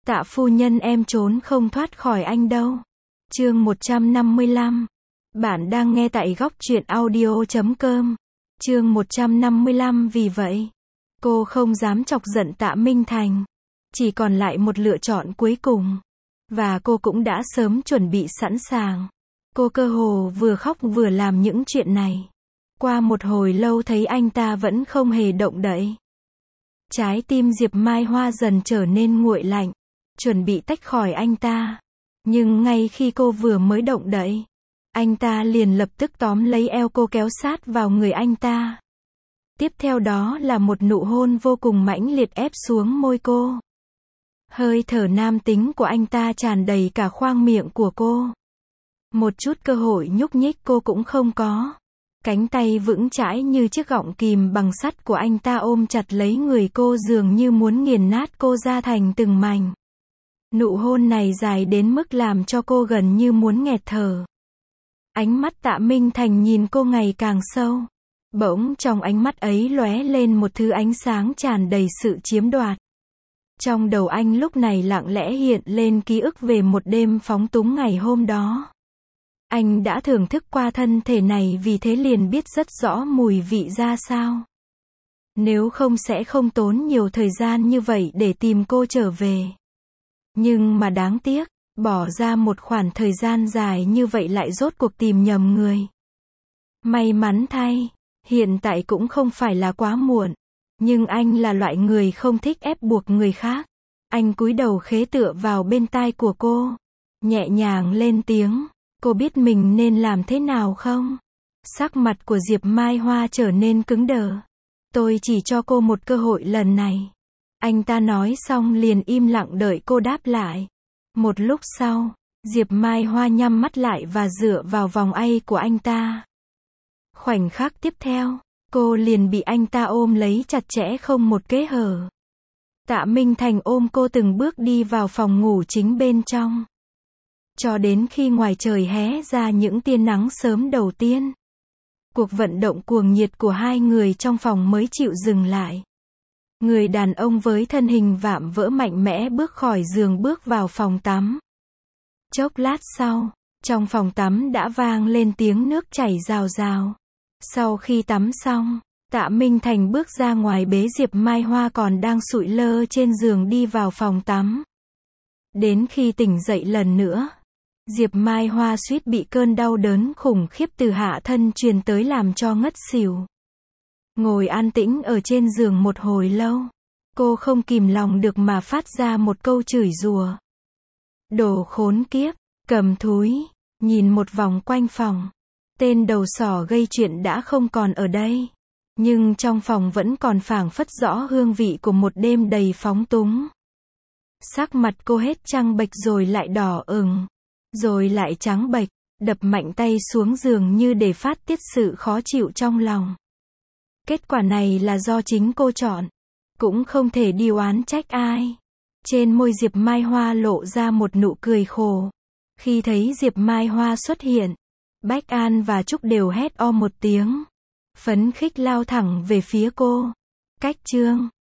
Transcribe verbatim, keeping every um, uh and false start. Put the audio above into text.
Tạ phu nhân, em trốn không thoát khỏi anh đâu. Chương một trăm năm mươi lăm. Bạn đang nghe tại góc truyện audio chấm com. Chương một trăm năm mươi lăm. Vì vậy, cô không dám chọc giận Tạ Minh Thành. Chỉ còn lại một lựa chọn cuối cùng. Và cô cũng đã sớm chuẩn bị sẵn sàng. Cô cơ hồ vừa khóc vừa làm những chuyện này. Qua một hồi lâu thấy anh ta vẫn không hề động đậy. Trái tim Diệp Mai Hoa dần trở nên nguội lạnh, chuẩn bị tách khỏi anh ta. Nhưng ngay khi cô vừa mới động đậy, anh ta liền lập tức tóm lấy eo cô kéo sát vào người anh ta. Tiếp theo đó là một nụ hôn vô cùng mãnh liệt ép xuống môi cô. Hơi thở nam tính của anh ta tràn đầy cả khoang miệng của cô. Một chút cơ hội nhúc nhích cô cũng không có. Cánh tay vững chãi như chiếc gọng kìm bằng sắt của anh ta ôm chặt lấy người cô, dường như muốn nghiền nát cô ra thành từng mảnh. Nụ hôn này dài đến mức làm cho cô gần như muốn nghẹt thở. Ánh mắt Tạ Minh Thành nhìn cô ngày càng sâu. Bỗng trong ánh mắt ấy lóe lên một thứ ánh sáng tràn đầy sự chiếm đoạt. Trong đầu anh lúc này lặng lẽ hiện lên ký ức về một đêm phóng túng ngày hôm đó. Anh đã thưởng thức qua thân thể này, vì thế liền biết rất rõ mùi vị ra sao. Nếu không sẽ không tốn nhiều thời gian như vậy để tìm cô trở về. Nhưng mà đáng tiếc, bỏ ra một khoảng thời gian dài như vậy lại rốt cuộc tìm nhầm người. May mắn thay, hiện tại cũng không phải là quá muộn. Nhưng anh là loại người không thích ép buộc người khác. Anh cúi đầu khế tựa vào bên tai của cô, nhẹ nhàng lên tiếng. Cô biết mình nên làm thế nào không? Sắc mặt của Diệp Mai Hoa trở nên cứng đờ. Tôi chỉ cho cô một cơ hội lần này. Anh ta nói xong liền im lặng đợi cô đáp lại. Một lúc sau, Diệp Mai Hoa nhắm mắt lại và dựa vào vòng ây của anh ta. Khoảnh khắc tiếp theo, cô liền bị anh ta ôm lấy chặt chẽ không một kẽ hở. Tạ Minh Thành ôm cô từng bước đi vào phòng ngủ chính bên trong. Cho đến khi ngoài trời hé ra những tia nắng sớm đầu tiên, cuộc vận động cuồng nhiệt của hai người trong phòng mới chịu dừng lại. Người đàn ông với thân hình vạm vỡ mạnh mẽ bước khỏi giường, bước vào phòng tắm. Chốc lát sau, trong phòng tắm đã vang lên tiếng nước chảy rào rào. Sau khi tắm xong, Tạ Minh Thành bước ra ngoài bế Diệp Mai Hoa còn đang sụi lơ trên giường đi vào phòng tắm. Đến khi tỉnh dậy lần nữa, Diệp Mai Hoa suýt bị cơn đau đớn khủng khiếp từ hạ thân truyền tới làm cho ngất xỉu. Ngồi an tĩnh ở trên giường một hồi lâu, cô không kìm lòng được mà phát ra một câu chửi rủa. Đồ khốn kiếp, cầm thúi, nhìn một vòng quanh phòng. Tên đầu sỏ gây chuyện đã không còn ở đây. Nhưng trong phòng vẫn còn phảng phất rõ hương vị của một đêm đầy phóng túng. Sắc mặt cô hết trắng bệch rồi lại đỏ ửng. Rồi lại trắng bệch, đập mạnh tay xuống giường như để phát tiết sự khó chịu trong lòng. Kết quả này là do chính cô chọn, cũng không thể đi oán trách ai. Trên môi Diệp Mai Hoa lộ ra một nụ cười khổ. Khi thấy Diệp Mai Hoa xuất hiện, Bách An và Trúc đều hét o một tiếng, phấn khích lao thẳng về phía cô. Cách chương